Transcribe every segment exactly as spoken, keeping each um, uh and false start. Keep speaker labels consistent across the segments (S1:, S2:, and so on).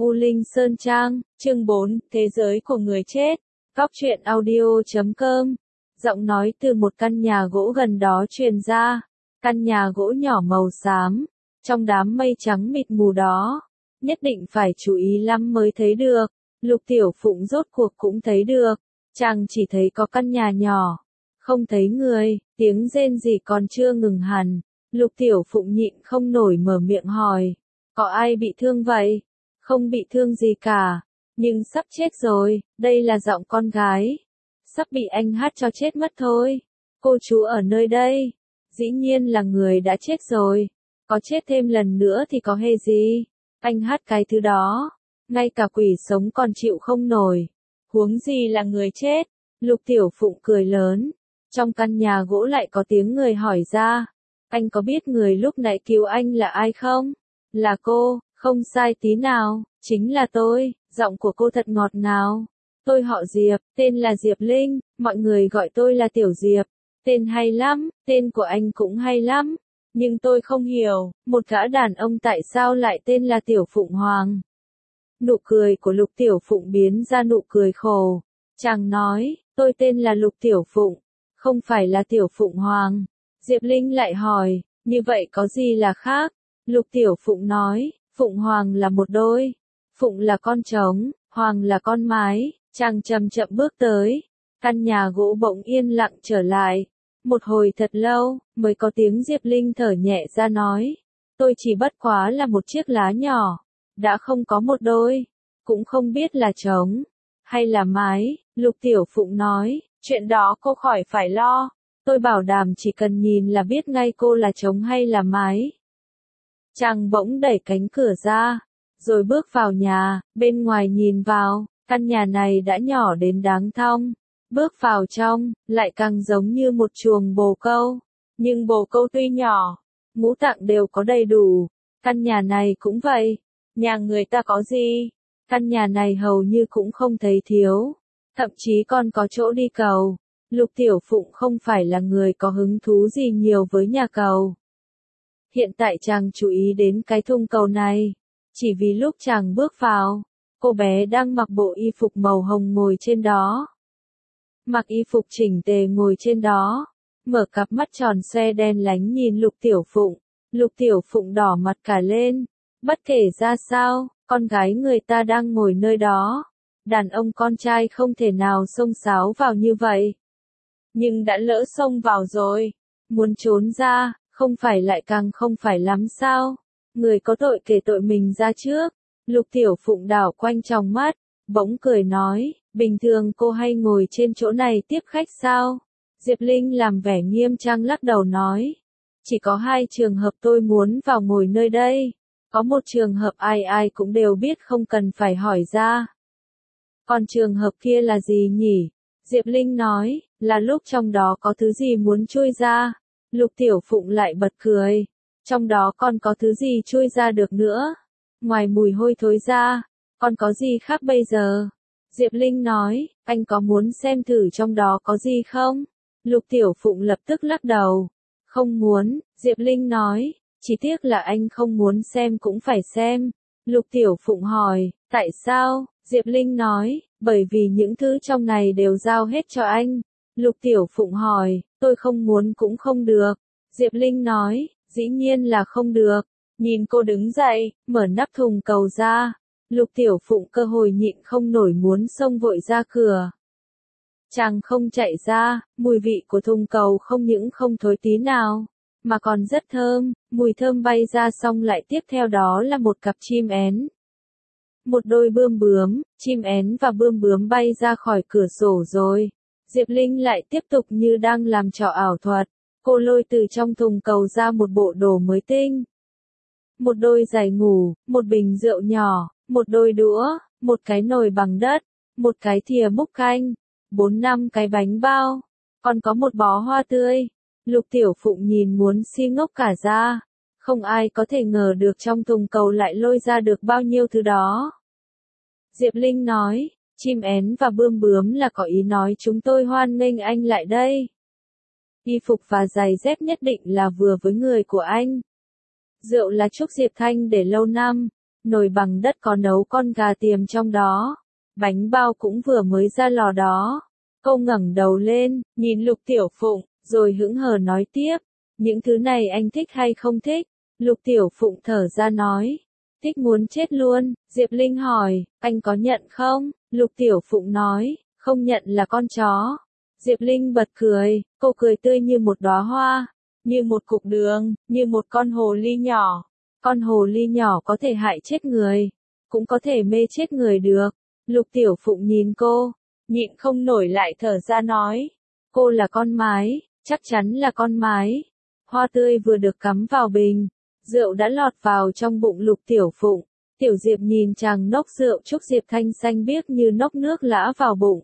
S1: U Linh Sơn Trang, chương bốn, Thế giới của người chết. Cóc truyện audio chấm com. Giọng nói từ một căn nhà gỗ gần đó truyền ra. Căn nhà gỗ nhỏ màu xám, trong đám mây trắng mịt mù đó. Nhất định phải chú ý lắm mới thấy được. Lục Tiểu Phụng rốt cuộc cũng thấy được. Chàng chỉ thấy có căn nhà nhỏ, không thấy người, tiếng rên rỉ còn chưa ngừng hẳn. Lục Tiểu Phụng nhịn không nổi mở miệng hỏi. Có ai bị thương vậy? Không bị thương gì cả, nhưng sắp chết rồi, đây là giọng con gái. Sắp bị anh hát cho chết mất thôi. Cô chú ở nơi đây, dĩ nhiên là người đã chết rồi. Có chết thêm lần nữa thì có hề gì? Anh hát cái thứ đó, ngay cả quỷ sống còn chịu không nổi. Huống gì là người chết? Lục Tiểu Phụng cười lớn. Trong căn nhà gỗ lại có tiếng người hỏi ra. Anh có biết người lúc nãy cứu anh là ai không? Là cô. Không sai tí nào, chính là tôi, giọng của cô thật ngọt ngào. Tôi họ Diệp, tên là Diệp Linh, mọi người gọi tôi là Tiểu Diệp. Tên hay lắm, tên của anh cũng hay lắm. Nhưng tôi không hiểu, một gã đàn ông tại sao lại tên là Tiểu Phụng Hoàng. Nụ cười của Lục Tiểu Phụng biến ra nụ cười khổ. Chàng nói, tôi tên là Lục Tiểu Phụng, không phải là Tiểu Phụng Hoàng. Diệp Linh lại hỏi, như vậy có gì là khác? Lục Tiểu Phụng nói, Phụng Hoàng là một đôi. Phụng là con trống, Hoàng là con mái. Chàng chậm chậm bước tới. Căn nhà gỗ bỗng yên lặng trở lại. Một hồi thật lâu, mới có tiếng Diệp Linh thở nhẹ ra nói. Tôi chỉ bất quá là một chiếc lá nhỏ. Đã không có một đôi. Cũng không biết là trống hay là mái. Lục Tiểu Phụng nói, chuyện đó cô khỏi phải lo. Tôi bảo đảm chỉ cần nhìn là biết ngay cô là trống hay là mái. Chàng bỗng đẩy cánh cửa ra, rồi bước vào nhà, bên ngoài nhìn vào, căn nhà này đã nhỏ đến đáng thong. Bước vào trong, lại càng giống như một chuồng bồ câu. Nhưng bồ câu tuy nhỏ, ngũ tạng đều có đầy đủ. Căn nhà này cũng vậy. Nhà người ta có gì? Căn nhà này hầu như cũng không thấy thiếu. Thậm chí còn có chỗ đi cầu. Lục Tiểu Phụng không phải là người có hứng thú gì nhiều với nhà cầu. Hiện tại chàng chú ý đến cái thung cầu này, chỉ vì lúc chàng bước vào, cô bé đang mặc bộ y phục màu hồng ngồi trên đó. Mặc y phục chỉnh tề ngồi trên đó, mở cặp mắt tròn xoe đen lánh nhìn Lục Tiểu Phụng. Lục Tiểu Phụng đỏ mặt cả lên, bất kể ra sao, con gái người ta đang ngồi nơi đó. Đàn ông con trai không thể nào xông xáo vào như vậy. Nhưng đã lỡ xông vào rồi, muốn trốn ra, không phải lại càng không phải lắm sao? Người có tội kể tội mình ra trước. Lục Tiểu Phụng đảo quanh trong mắt, bỗng cười nói, bình thường cô hay ngồi trên chỗ này tiếp khách sao? Diệp Linh làm vẻ nghiêm trang lắc đầu nói, chỉ có hai trường hợp tôi muốn vào ngồi nơi đây. Có một trường hợp ai ai cũng đều biết không cần phải hỏi ra. Còn trường hợp kia là gì nhỉ? Diệp Linh nói, là lúc trong đó có thứ gì muốn chui ra. Lục Tiểu Phụng lại bật cười. Trong đó còn có thứ gì chui ra được nữa? Ngoài mùi hôi thối ra, còn có gì khác bây giờ? Diệp Linh nói, anh có muốn xem thử trong đó có gì không? Lục Tiểu Phụng lập tức lắc đầu. Không muốn, Diệp Linh nói, chỉ tiếc là anh không muốn xem cũng phải xem. Lục Tiểu Phụng hỏi, tại sao? Diệp Linh nói, bởi vì những thứ trong này đều giao hết cho anh. Lục Tiểu Phụng hỏi, tôi không muốn cũng không được. Diệp Linh nói, dĩ nhiên là không được. Nhìn cô đứng dậy, mở nắp thùng cầu ra. Lục Tiểu Phụng cơ hội nhịn không nổi muốn xông vội ra cửa. Chàng không chạy ra, mùi vị của thùng cầu không những không thối tí nào, mà còn rất thơm. Mùi thơm bay ra xong lại tiếp theo đó là một cặp chim én. Một đôi bươm bướm, chim én và bươm bướm bay ra khỏi cửa sổ rồi. Diệp Linh lại tiếp tục như đang làm trò ảo thuật. Cô lôi từ trong thùng cầu ra một bộ đồ mới tinh. Một đôi giày ngủ, một bình rượu nhỏ, một đôi đũa, một cái nồi bằng đất, một cái thìa múc canh, bốn năm cái bánh bao, còn có một bó hoa tươi. Lục Tiểu Phụng nhìn muốn si ngốc cả ra. Không ai có thể ngờ được trong thùng cầu lại lôi ra được bao nhiêu thứ đó. Diệp Linh nói, chim én và bươm bướm là có ý nói chúng tôi hoan nghênh anh lại đây. Y phục và giày dép nhất định là vừa với người của anh. Rượu là chúc Diệp Thanh để lâu năm. nồi bằng đất có nấu con gà tiềm trong đó, bánh bao cũng vừa mới ra lò đó. Cô ngẩng đầu lên, nhìn Lục Tiểu Phụng, rồi hững hờ nói tiếp, những thứ này anh thích hay không thích? Lục Tiểu Phụng thở ra nói, thích muốn chết luôn. Diệp Linh hỏi, anh có nhận không? Lục Tiểu Phụng nói, không nhận là con chó. Diệp Linh bật cười, cô cười tươi như một đóa hoa, như một cục đường, như một con hồ ly nhỏ. Con hồ ly nhỏ có thể hại chết người, cũng có thể mê chết người được. Lục Tiểu Phụng nhìn cô, nhịn không nổi lại thở ra nói, cô là con mái, chắc chắn là con mái. Hoa tươi vừa được cắm vào bình, rượu đã lọt vào trong bụng Lục Tiểu Phụng. Tiểu Diệp nhìn chàng nốc rượu chúc Diệp Thanh xanh biếc như nốc nước lã vào bụng.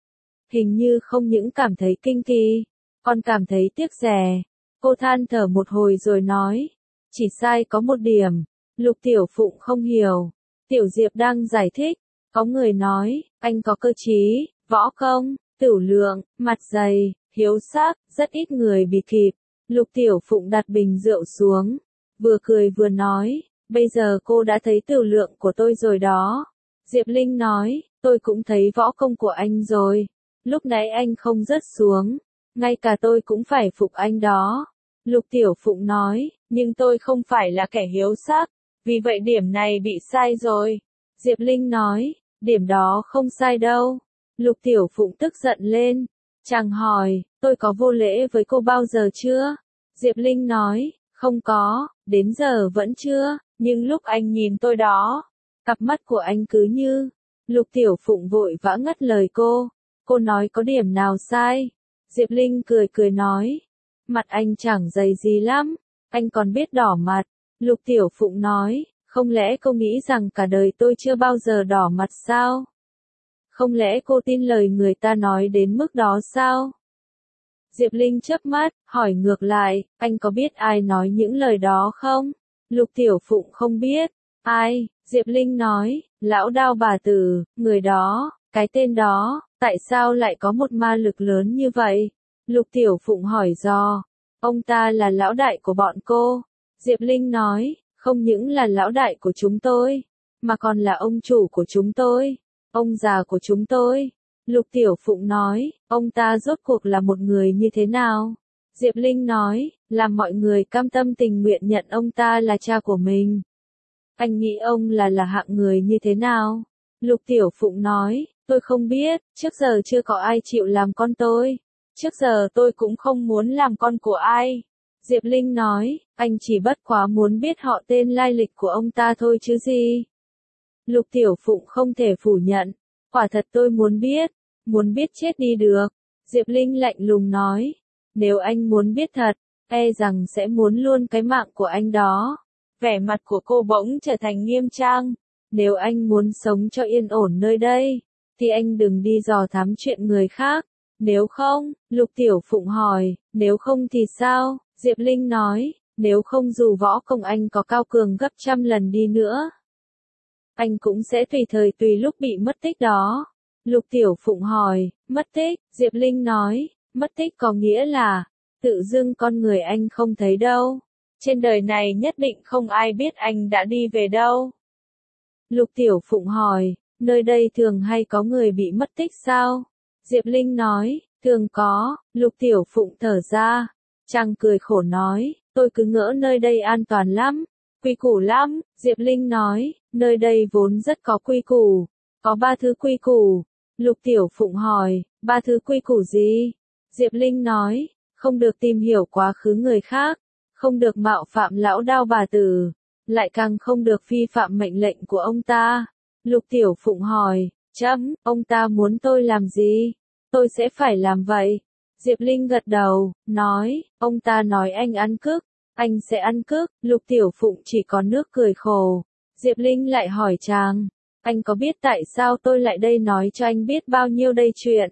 S1: Hình như không những cảm thấy kinh kỳ, còn cảm thấy tiếc rẻ. Cô than thở một hồi rồi nói, chỉ sai có một điểm. Lục Tiểu Phụng không hiểu. Tiểu Diệp đang giải thích, có người nói, anh có cơ trí, võ công, tửu lượng, mặt dày, hiếu sắc, rất ít người bị kịp. Lục Tiểu Phụng đặt bình rượu xuống, vừa cười vừa nói, bây giờ cô đã thấy tửu lượng của tôi rồi đó. Diệp Linh nói, tôi cũng thấy võ công của anh rồi. Lúc nãy anh không rớt xuống, ngay cả tôi cũng phải phục anh đó. Lục Tiểu Phụng nói, nhưng tôi không phải là kẻ hiếu sắc, vì vậy điểm này bị sai rồi. Diệp Linh nói, điểm đó không sai đâu. Lục Tiểu Phụng tức giận lên. Chàng hỏi, tôi có vô lễ với cô bao giờ chưa? Diệp Linh nói, không có, đến giờ vẫn chưa, nhưng lúc anh nhìn tôi đó, cặp mắt của anh cứ như... Lục Tiểu Phụng vội vã ngắt lời cô. Cô nói có điểm nào sai? Diệp Linh cười cười nói, mặt anh chẳng dày gì lắm, anh còn biết đỏ mặt. Lục Tiểu Phụng nói, không lẽ cô nghĩ rằng cả đời tôi chưa bao giờ đỏ mặt sao? Không lẽ cô tin lời người ta nói đến mức đó sao? Diệp Linh chớp mắt, hỏi ngược lại, anh có biết ai nói những lời đó không? Lục Tiểu Phụng không biết. Ai? Diệp Linh nói, lão Đao bà tử, người đó, cái tên đó, tại sao lại có một ma lực lớn như vậy? Lục Tiểu Phụng hỏi dò, ông ta là lão đại của bọn cô. Diệp Linh nói, không những là lão đại của chúng tôi, mà còn là ông chủ của chúng tôi, ông già của chúng tôi. Lục Tiểu Phụng nói, ông ta rốt cuộc là một người như thế nào? Diệp Linh nói, làm mọi người cam tâm tình nguyện nhận ông ta là cha của mình. Anh nghĩ ông là là hạng người như thế nào? Lục Tiểu Phụng nói, tôi không biết, trước giờ chưa có ai chịu làm con tôi. Trước giờ tôi cũng không muốn làm con của ai. Diệp Linh nói, anh chỉ bất quá muốn biết họ tên lai lịch của ông ta thôi chứ gì. Lục Tiểu Phụng không thể phủ nhận, quả thật tôi muốn biết, muốn biết chết đi được. Diệp Linh lạnh lùng nói, nếu anh muốn biết thật, e rằng sẽ muốn luôn cái mạng của anh đó. Vẻ mặt của cô bỗng trở thành nghiêm trang, nếu anh muốn sống cho yên ổn nơi đây, thì anh đừng đi dò thám chuyện người khác. Nếu không, Lục Tiểu Phụng hỏi, nếu không thì sao? Diệp Linh nói, nếu không dù võ công anh có cao cường gấp trăm lần đi nữa, anh cũng sẽ tùy thời tùy lúc bị mất tích đó. Lục Tiểu Phụng hỏi, mất tích? Diệp Linh nói, mất tích có nghĩa là, tự dưng con người anh không thấy đâu. Trên đời này nhất định không ai biết anh đã đi về đâu. Lục Tiểu Phụng hỏi, nơi đây thường hay có người bị mất tích sao? Diệp Linh nói, thường có. Lục Tiểu Phụng thở ra, chàng cười khổ nói, tôi cứ ngỡ nơi đây an toàn lắm, quy củ lắm. Diệp Linh nói, nơi đây vốn rất có quy củ, có ba thứ quy củ. Lục Tiểu Phụng hỏi, ba thứ quy củ gì? Diệp Linh nói, không được tìm hiểu quá khứ người khác, không được mạo phạm lão Đao bà tử, lại càng không được vi phạm mệnh lệnh của ông ta. Lục Tiểu Phụng hỏi, chấm, ông ta muốn tôi làm gì? Tôi sẽ phải làm vậy. Diệp Linh gật đầu, nói, ông ta nói anh ăn cướp, anh sẽ ăn cướp. Lục Tiểu Phụng chỉ có nước cười khổ. Diệp Linh lại hỏi chàng, anh có biết tại sao tôi lại đây nói cho anh biết bao nhiêu đây chuyện?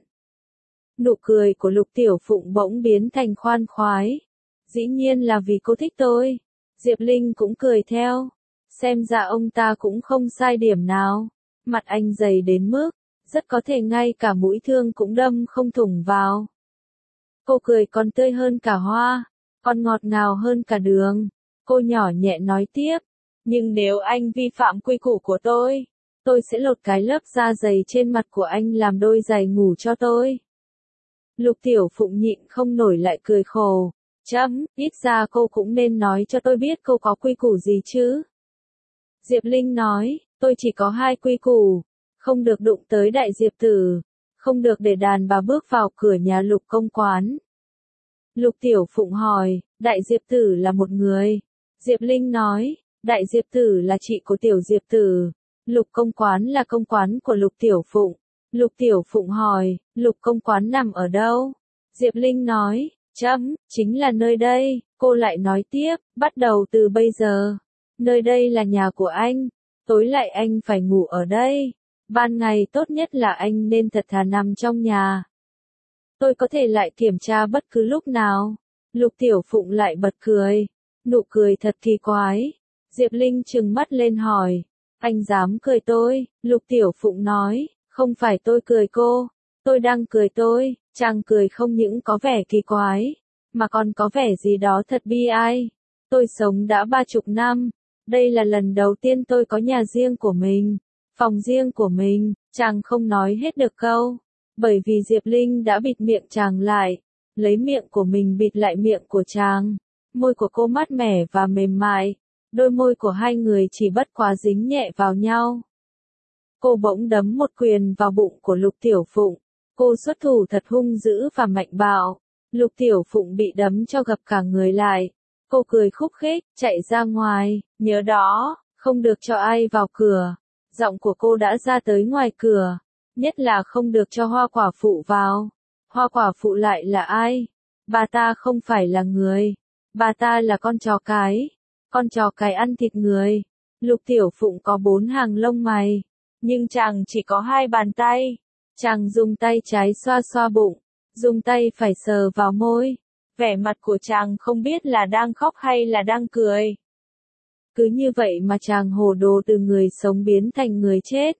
S1: Nụ cười của Lục Tiểu Phụng bỗng biến thành khoan khoái. Dĩ nhiên là vì cô thích tôi. Diệp Linh cũng cười theo. Xem ra ông ta cũng không sai điểm nào. Mặt anh dày đến mức, rất có thể ngay cả mũi thương cũng đâm không thủng vào. Cô cười còn tươi hơn cả hoa, còn ngọt ngào hơn cả đường. Cô nhỏ nhẹ nói tiếp, Nhưng nếu anh vi phạm quy củ của tôi, tôi sẽ lột cái lớp da dày trên mặt của anh làm đôi giày ngủ cho tôi. Lục Tiểu Phụng nhịn không nổi lại cười khổ. Chấm, ít ra cô cũng nên nói cho tôi biết cô có quy củ gì chứ. Diệp Linh nói, tôi chỉ có hai quy củ. Không được đụng tới đại diệp tử. Không được để đàn bà bước vào cửa nhà Lục công quán. Lục Tiểu Phụng hỏi, đại diệp tử là một người. Diệp Linh nói, đại diệp tử là chị của tiểu diệp tử. Lục công quán là công quán của Lục Tiểu Phụng. Lục Tiểu Phụng hỏi, Lục công quán nằm ở đâu? Diệp Linh nói, chấm, chính là nơi đây. Cô lại nói tiếp, bắt đầu từ bây giờ. Nơi đây là nhà của anh. Tối lại anh phải ngủ ở đây. Ban ngày tốt nhất là anh nên thật thà nằm trong nhà. Tôi có thể lại kiểm tra bất cứ lúc nào. Lục Tiểu Phụng lại bật cười. Nụ cười thật kỳ quái. Diệp Linh trừng mắt lên hỏi. Anh dám cười tôi? Lục Tiểu Phụng nói. Không phải tôi cười cô. Tôi đang cười tôi. Chàng cười không những có vẻ kỳ quái. Mà còn có vẻ gì đó thật bi ai. Tôi sống đã ba chục năm. Đây là lần đầu tiên tôi có nhà riêng của mình. Phòng riêng của mình. Chàng không nói hết được câu. Bởi vì Diệp Linh đã bịt miệng chàng lại. Lấy miệng của mình bịt lại miệng của chàng. Môi của cô mát mẻ và mềm mại. Đôi môi của hai người chỉ bất quá dính nhẹ vào nhau. Cô bỗng đấm một quyền vào bụng của Lục Tiểu Phụng. Cô xuất thủ thật hung dữ và mạnh bạo. Lục Tiểu Phụng bị đấm cho gập cả người lại. Cô cười khúc khích, chạy ra ngoài. Nhớ đó, không được cho ai vào cửa. Giọng của cô đã ra tới ngoài cửa. Nhất là không được cho Hoa Quả Phụ vào. Hoa Quả Phụ lại là ai? Bà ta không phải là người. Bà ta là con chó cái. Con chó cái ăn thịt người. Lục Tiểu Phụng có bốn hàng lông mày. Nhưng chàng chỉ có hai bàn tay. Chàng dùng tay trái xoa xoa bụng. Dùng tay phải sờ vào môi. Vẻ mặt của chàng không biết là đang khóc hay là đang cười. Cứ như vậy mà chàng hồ đồ từ người sống biến thành người chết.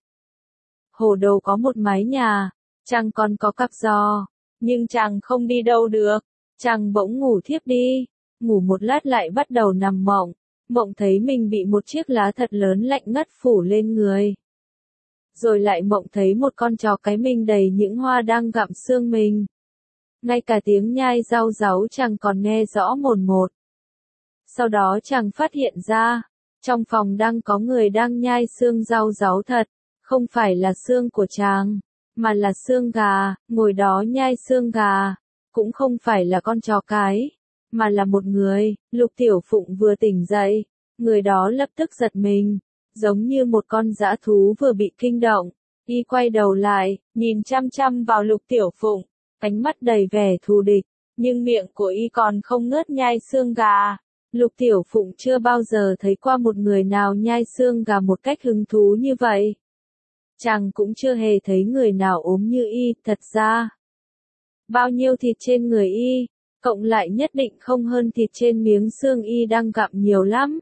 S1: Hồ đồ có một mái nhà. Chàng còn có cặp giò. Nhưng chàng không đi đâu được. Chàng bỗng ngủ thiếp đi. Ngủ một lát lại bắt đầu nằm mộng. Mộng thấy mình bị một chiếc lá thật lớn lạnh ngắt phủ lên người. Rồi lại mộng thấy một con chó cái mình đầy những hoa đang gặm xương mình. Ngay cả tiếng nhai rau ráu chàng còn nghe rõ mồn một. Sau đó chàng phát hiện ra, trong phòng đang có người đang nhai xương rau ráu thật, không phải là xương của chàng, mà là xương gà, ngồi đó nhai xương gà, cũng không phải là con chó cái, mà là một người. Lục Tiểu Phụng vừa tỉnh dậy, người đó lập tức giật mình, giống như một con dã thú vừa bị kinh động. Y quay đầu lại, nhìn chăm chăm vào Lục Tiểu Phụng, ánh mắt đầy vẻ thù địch, nhưng miệng của y còn không ngớt nhai xương gà. Lục Tiểu Phụng chưa bao giờ thấy qua một người nào nhai xương gà một cách hứng thú như vậy. Chàng cũng chưa hề thấy người nào ốm như y, thật ra. Bao nhiêu thịt trên người y, cộng lại nhất định không hơn thịt trên miếng xương y đang gặm nhiều lắm.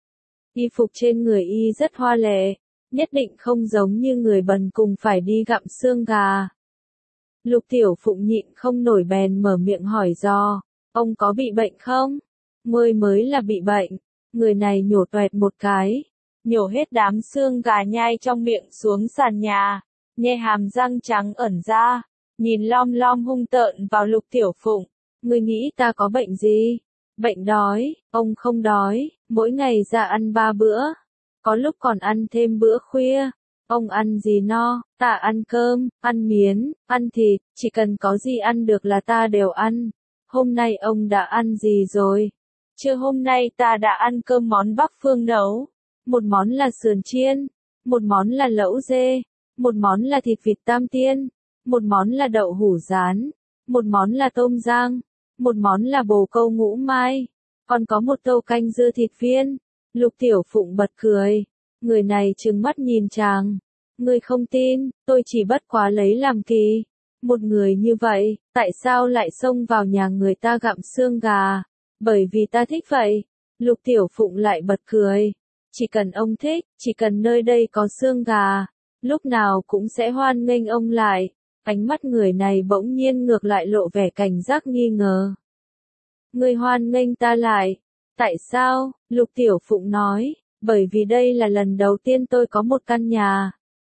S1: Y phục trên người y rất hoa lệ, nhất định không giống như người bần cùng phải đi gặm xương gà. Lục Tiểu Phụng nhịn không nổi bèn mở miệng hỏi do, ông có bị bệnh không? Mới mới là bị bệnh. Người này nhổ toẹt một cái, nhổ hết đám xương gà nhai trong miệng xuống sàn nhà, nhe hàm răng trắng ẩn ra, nhìn lom lom hung tợn vào Lục Tiểu Phụng. Ngươi nghĩ ta có bệnh gì? Bệnh đói, ông không đói, mỗi ngày ra ăn ba bữa, có lúc còn ăn thêm bữa khuya. Ông ăn gì no? Ta ăn cơm, ăn miến, ăn thịt, chỉ cần có gì ăn được là ta đều ăn. Hôm nay ông đã ăn gì rồi? Trưa hôm nay ta đã ăn cơm món Bắc Phương nấu. Một món là sườn chiên, một món là lẩu dê, một món là thịt vịt tam tiên, một món là đậu hũ rán, một món là tôm rang, một món là bồ câu ngũ mai, còn có một tô canh dưa thịt viên. Lục Tiểu Phụng bật cười. Người này trừng mắt nhìn chàng. Ngươi không tin, tôi chỉ bất quá lấy làm kỳ. Một người như vậy, tại sao lại xông vào nhà người ta gặm xương gà? Bởi vì ta thích vậy. Lục Tiểu Phụng lại bật cười. Chỉ cần ông thích, chỉ cần nơi đây có xương gà, lúc nào cũng sẽ hoan nghênh ông lại. Ánh mắt người này bỗng nhiên ngược lại lộ vẻ cảnh giác nghi ngờ. Ngươi hoan nghênh ta lại. Tại sao? Lục Tiểu Phụng nói. Bởi vì đây là lần đầu tiên tôi có một căn nhà.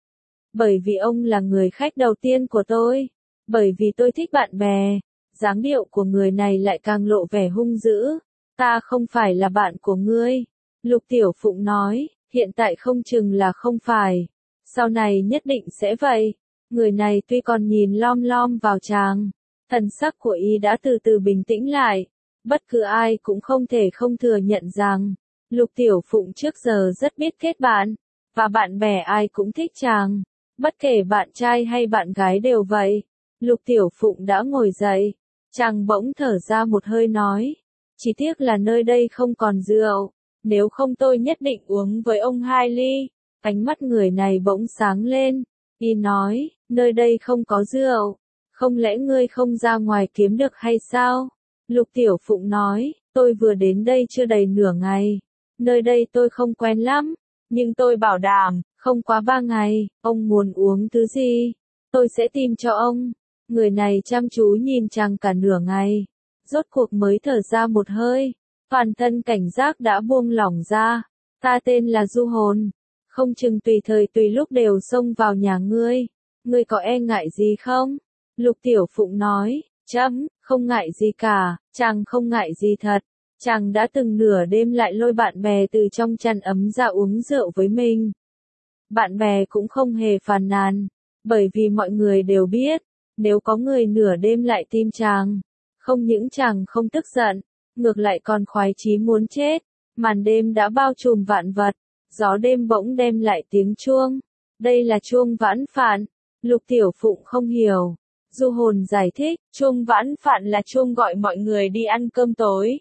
S1: Bởi vì ông là người khách đầu tiên của tôi. Bởi vì tôi thích bạn bè. Dáng điệu của người này lại càng lộ vẻ hung dữ. Ta không phải là bạn của ngươi. Lục Tiểu Phụng nói, hiện tại không chừng là không phải. Sau này nhất định sẽ vậy. Người này tuy còn nhìn lom lom vào chàng. Thần sắc của y đã từ từ bình tĩnh lại. Bất cứ ai cũng không thể không thừa nhận rằng, Lục Tiểu Phụng trước giờ rất biết kết bạn. Và bạn bè ai cũng thích chàng. Bất kể bạn trai hay bạn gái đều vậy. Lục Tiểu Phụng đã ngồi dậy. Chàng bỗng thở ra một hơi nói. Chỉ tiếc là nơi đây không còn rượu. Nếu không tôi nhất định uống với ông hai ly. Ánh mắt người này bỗng sáng lên. Y nói, nơi đây không có rượu. Không lẽ ngươi không ra ngoài kiếm được hay sao? Lục Tiểu Phụng nói, tôi vừa đến đây chưa đầy nửa ngày. Nơi đây tôi không quen lắm. Nhưng tôi bảo đảm, không quá ba ngày, ông muốn uống thứ gì, tôi sẽ tìm cho ông. Người này chăm chú nhìn chàng cả nửa ngày. Rốt cuộc mới thở ra một hơi. Toàn thân cảnh giác đã buông lỏng ra. Ta tên là Du Hồn. Không chừng tùy thời tùy lúc đều xông vào nhà ngươi. Ngươi có e ngại gì không? Lục Tiểu Phụng nói, chấm, không ngại gì cả, chàng không ngại gì thật. Chàng đã từng nửa đêm lại lôi bạn bè từ trong chăn ấm ra uống rượu với mình. Bạn bè cũng không hề phàn nàn, bởi vì mọi người đều biết, nếu có người nửa đêm lại tìm chàng, không những chàng không tức giận, ngược lại còn khoái chí muốn chết. Màn đêm đã bao trùm vạn vật, gió đêm bỗng đem lại tiếng chuông. Đây là chuông vãn phạn. Lục Tiểu Phụng không hiểu. Du Hồn giải thích, chuông vãn phạn là chuông gọi mọi người đi ăn cơm tối.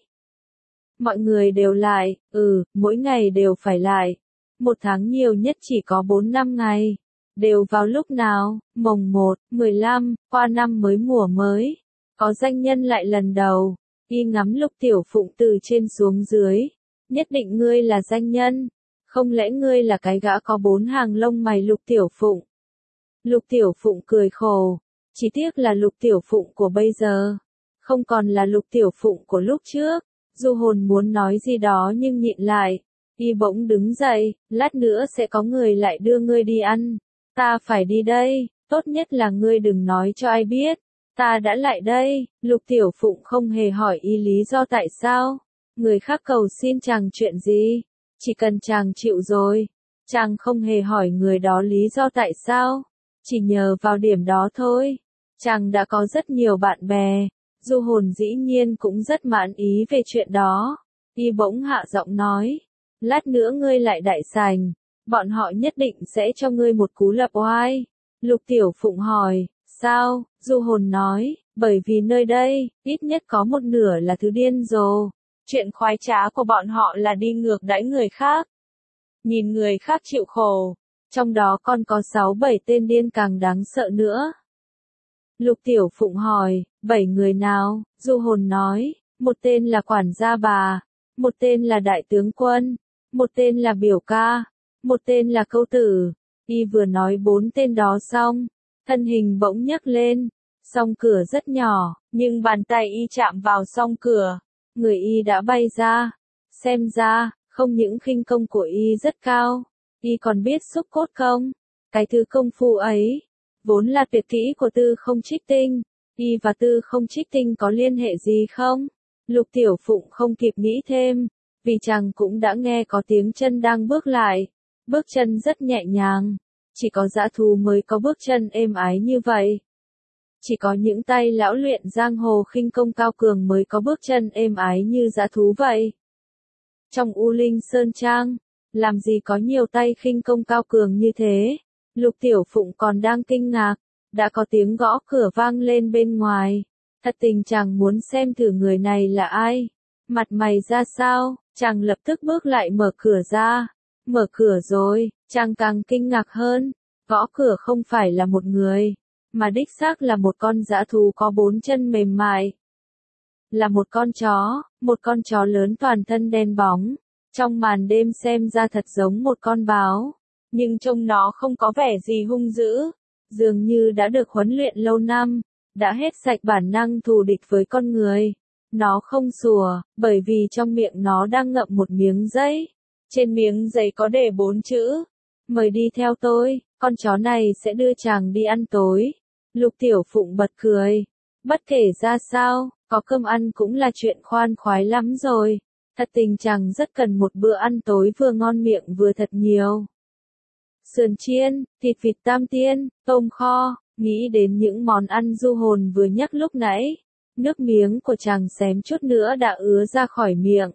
S1: Mọi người đều lại, ừ, mỗi ngày đều phải lại. Một tháng nhiều nhất chỉ có bốn năm ngày. Đều vào lúc nào, mồng một, mười lăm, qua năm mới mùa mới. Có danh nhân lại lần đầu. Y ngắm Lục Tiểu Phụng từ trên xuống dưới. Nhất định ngươi là danh nhân. Không lẽ ngươi là cái gã có bốn hàng lông mày Lục Tiểu Phụng? Lục Tiểu Phụng cười khổ. Chỉ tiếc là Lục Tiểu Phụng của bây giờ. Không còn là Lục Tiểu Phụng của lúc trước. Du Hồn muốn nói gì đó nhưng nhịn lại. Y bỗng đứng dậy, lát nữa sẽ có người lại đưa ngươi đi ăn. Ta phải đi đây, tốt nhất là ngươi đừng nói cho ai biết. Ta đã lại đây. Lục Tiểu Phụng không hề hỏi y lý do tại sao. Người khác cầu xin chàng chuyện gì. Chỉ cần chàng chịu rồi. Chàng không hề hỏi người đó lý do tại sao. Chỉ nhờ vào điểm đó thôi. Chàng đã có rất nhiều bạn bè. Du Hồn dĩ nhiên cũng rất mãn ý về chuyện đó. Y bỗng hạ giọng nói. Lát nữa ngươi lại đại sành. Bọn họ nhất định sẽ cho ngươi một cú lập oai. Lục Tiểu Phụng hỏi. Sao? Du Hồn nói. Bởi vì nơi đây, ít nhất có một nửa là thứ điên rồ. Chuyện khoái trá của bọn họ là đi ngược đãi người khác. Nhìn người khác chịu khổ. Trong đó còn có sáu bảy tên điên càng đáng sợ nữa. Lục Tiểu Phụng hỏi, bảy người nào? Du Hồn nói, một tên là quản gia bà, một tên là đại tướng quân, một tên là biểu ca, một tên là câu tử. Y vừa nói bốn tên đó xong, thân hình bỗng nhấc lên, song cửa rất nhỏ, nhưng bàn tay y chạm vào song cửa, người y đã bay ra. Xem ra, không những khinh công của y rất cao, y còn biết xúc cốt công. Cái thứ công phu ấy vốn là tuyệt kỹ của Tư Không Trích Tinh. Y và Tư Không Trích Tinh có liên hệ gì không? Lục Tiểu Phụng không kịp nghĩ thêm, vì chàng cũng đã nghe có tiếng chân đang bước lại. Bước chân rất nhẹ nhàng. Chỉ có dã thú mới có bước chân êm ái như vậy. Chỉ có những tay lão luyện giang hồ khinh công cao cường mới có bước chân êm ái như dã thú vậy. Trong U Linh Sơn Trang, làm gì có nhiều tay khinh công cao cường như thế? Lục Tiểu Phụng còn đang kinh ngạc, đã có tiếng gõ cửa vang lên bên ngoài. Thật tình chàng muốn xem thử người này là ai, mặt mày ra sao. Chàng lập tức bước lại mở cửa ra. Mở cửa rồi, chàng càng kinh ngạc hơn. Gõ cửa không phải là một người, mà đích xác là một con dã thú có bốn chân mềm mại. Là một con chó, một con chó lớn toàn thân đen bóng. Trong màn đêm xem ra thật giống một con báo. Nhưng trông nó không có vẻ gì hung dữ, dường như đã được huấn luyện lâu năm, đã hết sạch bản năng thù địch với con người. Nó không sủa, bởi vì trong miệng nó đang ngậm một miếng giấy. Trên miếng giấy có để bốn chữ. Mời đi theo tôi, con chó này sẽ đưa chàng đi ăn tối. Lục Tiểu Phụng bật cười. Bất kể ra sao, có cơm ăn cũng là chuyện khoan khoái lắm rồi. Thật tình chàng rất cần một bữa ăn tối vừa ngon miệng vừa thật nhiều. Sườn chiên, thịt vịt tam tiên, tôm kho, nghĩ đến những món ăn du hồn vừa nhắc lúc nãy. Nước miếng của chàng xém chút nữa đã ứa ra khỏi miệng.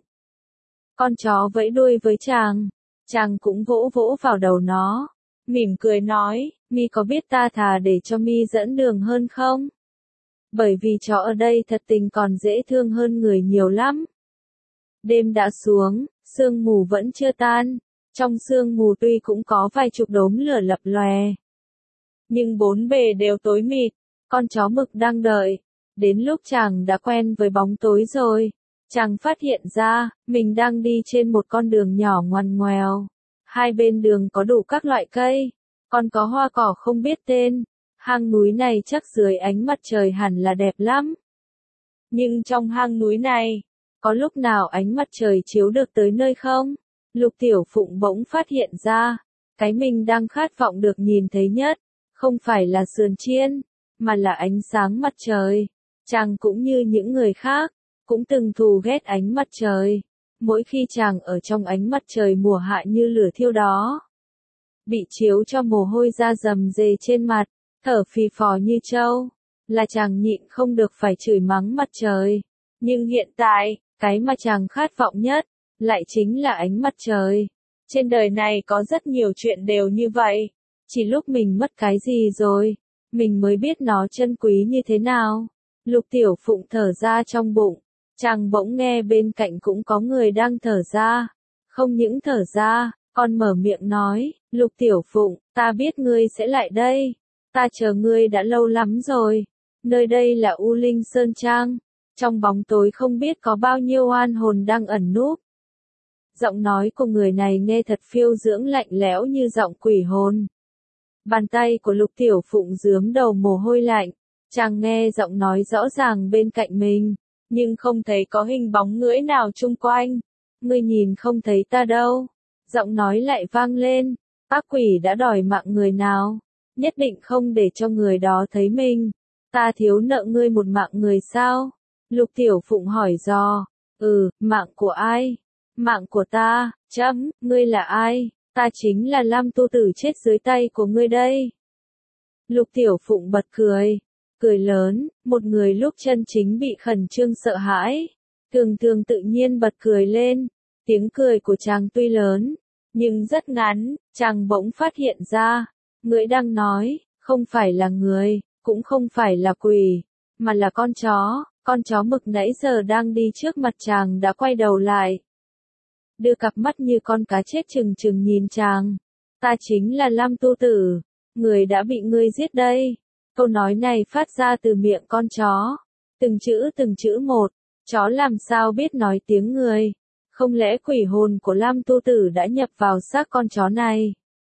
S1: Con chó vẫy đuôi với chàng. Chàng cũng vỗ vỗ vào đầu nó. Mỉm cười nói, mi có biết ta thà để cho mi dẫn đường hơn không? Bởi vì chó ở đây thật tình còn dễ thương hơn người nhiều lắm. Đêm đã xuống, sương mù vẫn chưa tan. Trong sương mù tuy cũng có vài chục đốm lửa lập lòe. Nhưng bốn bề đều tối mịt, con chó mực đang đợi. Đến lúc chàng đã quen với bóng tối rồi, chàng phát hiện ra, mình đang đi trên một con đường nhỏ ngoằn ngoèo. Hai bên đường có đủ các loại cây, còn có hoa cỏ không biết tên. Hang núi này chắc dưới ánh mặt trời hẳn là đẹp lắm. Nhưng trong hang núi này, có lúc nào ánh mặt trời chiếu được tới nơi không? Lục Tiểu Phụng bỗng phát hiện ra, cái mình đang khát vọng được nhìn thấy nhất, không phải là sườn chiên, mà là ánh sáng mặt trời. Chàng cũng như những người khác, cũng từng thù ghét ánh mặt trời. Mỗi khi chàng ở trong ánh mặt trời mùa hạ như lửa thiêu đó, bị chiếu cho mồ hôi ra rầm rề trên mặt, thở phì phò như trâu, là chàng nhịn không được phải chửi mắng mặt trời. Nhưng hiện tại, cái mà chàng khát vọng nhất, lại chính là ánh mặt trời. Trên đời này có rất nhiều chuyện đều như vậy. Chỉ lúc mình mất cái gì rồi, mình mới biết nó trân quý như thế nào. Lục Tiểu Phụng thở ra trong bụng. Chàng bỗng nghe bên cạnh cũng có người đang thở ra. Không những thở ra, còn mở miệng nói, Lục Tiểu Phụng, ta biết ngươi sẽ lại đây. Ta chờ ngươi đã lâu lắm rồi. Nơi đây là U Linh Sơn Trang. Trong bóng tối không biết có bao nhiêu oan hồn đang ẩn núp. Giọng nói của người này nghe thật phiêu dưỡng lạnh lẽo như giọng quỷ hồn. Bàn tay của Lục Tiểu Phụng rướm đầu mồ hôi lạnh. Chàng nghe giọng nói rõ ràng bên cạnh mình, nhưng không thấy có hình bóng ngưỡi nào chung quanh. Ngươi nhìn không thấy ta đâu. Giọng nói lại vang lên. Ác quỷ đã đòi mạng người nào, nhất định không để cho người đó thấy mình. Ta thiếu nợ ngươi một mạng người sao? Lục Tiểu Phụng hỏi dò. Ừ, mạng của ai? Mạng của ta. Chấm, ngươi là ai? Ta chính là Lam Tu Tử chết dưới tay của ngươi đây. Lục Tiểu Phụng bật cười. Cười lớn, một người lúc chân chính bị khẩn trương sợ hãi. Thường thường tự nhiên bật cười lên. Tiếng cười của chàng tuy lớn, nhưng rất ngắn. Chàng bỗng phát hiện ra, người đang nói, không phải là người, cũng không phải là quỷ, mà là con chó. Con chó mực nãy giờ đang đi trước mặt chàng đã quay đầu lại, đưa cặp mắt như con cá chết trừng trừng nhìn chàng. Ta chính là Lam Tu Tử, người đã bị ngươi giết đây. Câu nói này phát ra từ miệng con chó. Từng chữ từng chữ một. Chó làm sao biết nói tiếng người? Không lẽ quỷ hồn của Lam Tu Tử đã nhập vào xác con chó này?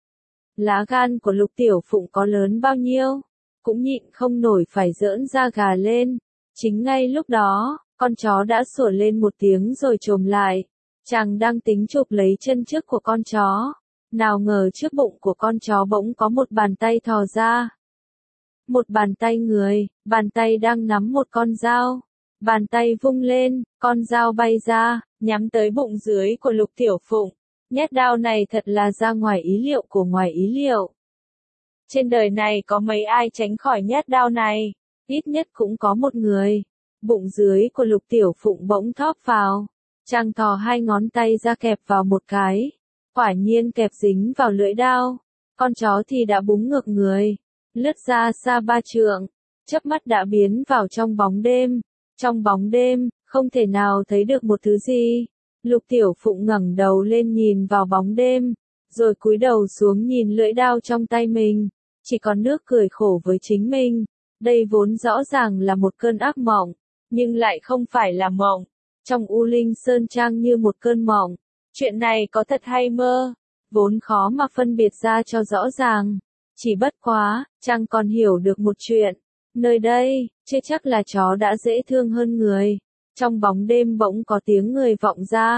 S1: Lá gan của Lục Tiểu Phụng có lớn bao nhiêu? Cũng nhịn không nổi phải giỡn da gà lên. Chính ngay lúc đó, con chó đã sủa lên một tiếng rồi chồm lại. Chàng đang tính chụp lấy chân trước của con chó. Nào ngờ trước bụng của con chó bỗng có một bàn tay thò ra. Một bàn tay người, bàn tay đang nắm một con dao. Bàn tay vung lên, con dao bay ra, nhắm tới bụng dưới của Lục Tiểu Phụng. Nhát đao này thật là ra ngoài ý liệu của ngoài ý liệu. Trên đời này có mấy ai tránh khỏi nhát đao này, ít nhất cũng có một người. Bụng dưới của Lục Tiểu Phụng bỗng thóp vào. Chàng thò hai ngón tay ra kẹp vào một cái. Quả nhiên kẹp dính vào lưỡi đao. Con chó thì đã búng ngược người, lướt ra xa ba trượng, chớp mắt đã biến vào trong bóng đêm. Trong bóng đêm, không thể nào thấy được một thứ gì. Lục Tiểu Phụng ngẩng đầu lên nhìn vào bóng đêm, rồi cúi đầu xuống nhìn lưỡi đao trong tay mình. Chỉ còn nước cười khổ với chính mình. Đây vốn rõ ràng là một cơn ác mộng, nhưng lại không phải là mộng. Trong U Linh Sơn Trang như một cơn mộng. Chuyện này có thật hay mơ, vốn khó mà phân biệt ra cho rõ ràng. Chỉ bất quá, chàng còn hiểu được một chuyện. Nơi đây, chưa chắc là chó đã dễ thương hơn người. Trong bóng đêm bỗng có tiếng người vọng ra.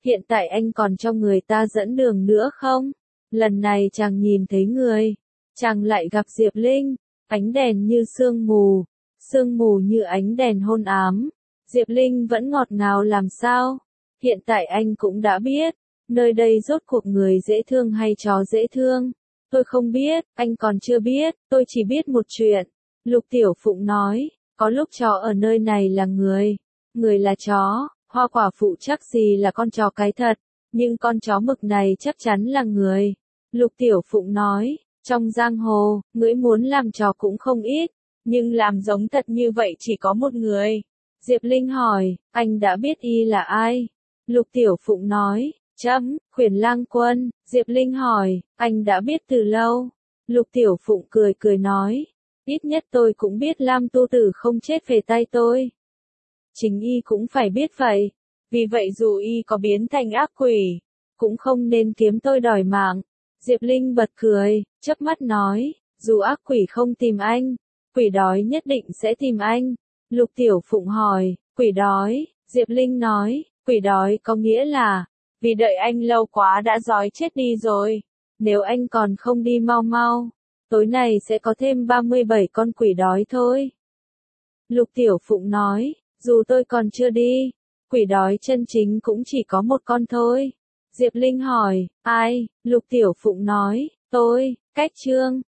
S1: Hiện tại anh còn cho người ta dẫn đường nữa không? Lần này chàng nhìn thấy người. Chàng lại gặp Diệp Linh. Ánh đèn như sương mù. Sương mù như ánh đèn hôn ám. Diệp Linh vẫn ngọt ngào làm sao? Hiện tại anh cũng đã biết. Nơi đây rốt cuộc người dễ thương hay chó dễ thương? Tôi không biết, anh còn chưa biết, tôi chỉ biết một chuyện. Lục Tiểu Phụng nói, có lúc chó ở nơi này là người, người là chó, Hoa Quả Phụ chắc gì là con chó cái thật, nhưng con chó mực này chắc chắn là người. Lục Tiểu Phụng nói, trong giang hồ, người muốn làm chó cũng không ít, nhưng làm giống thật như vậy chỉ có một người. Diệp Linh hỏi, anh đã biết y là ai? Lục Tiểu Phụng nói, chấm, Khuyển Lang Quân. Diệp Linh hỏi, anh đã biết từ lâu? Lục Tiểu Phụng cười cười nói, ít nhất tôi cũng biết Lam Tu Tử không chết về tay tôi. Chính y cũng phải biết vậy. Vì vậy dù y có biến thành ác quỷ, cũng không nên kiếm tôi đòi mạng. Diệp Linh bật cười, chớp mắt nói, dù ác quỷ không tìm anh, quỷ đói nhất định sẽ tìm anh. Lục Tiểu Phụng hỏi, quỷ đói? Diệp Linh nói, quỷ đói có nghĩa là, vì đợi anh lâu quá đã đói chết đi rồi. Nếu anh còn không đi mau mau, tối nay sẽ có thêm ba mươi bảy con quỷ đói thôi. Lục Tiểu Phụng nói, dù tôi còn chưa đi, quỷ đói chân chính cũng chỉ có một con thôi. Diệp Linh hỏi, ai? Lục Tiểu Phụng nói, tôi, Cách Trương.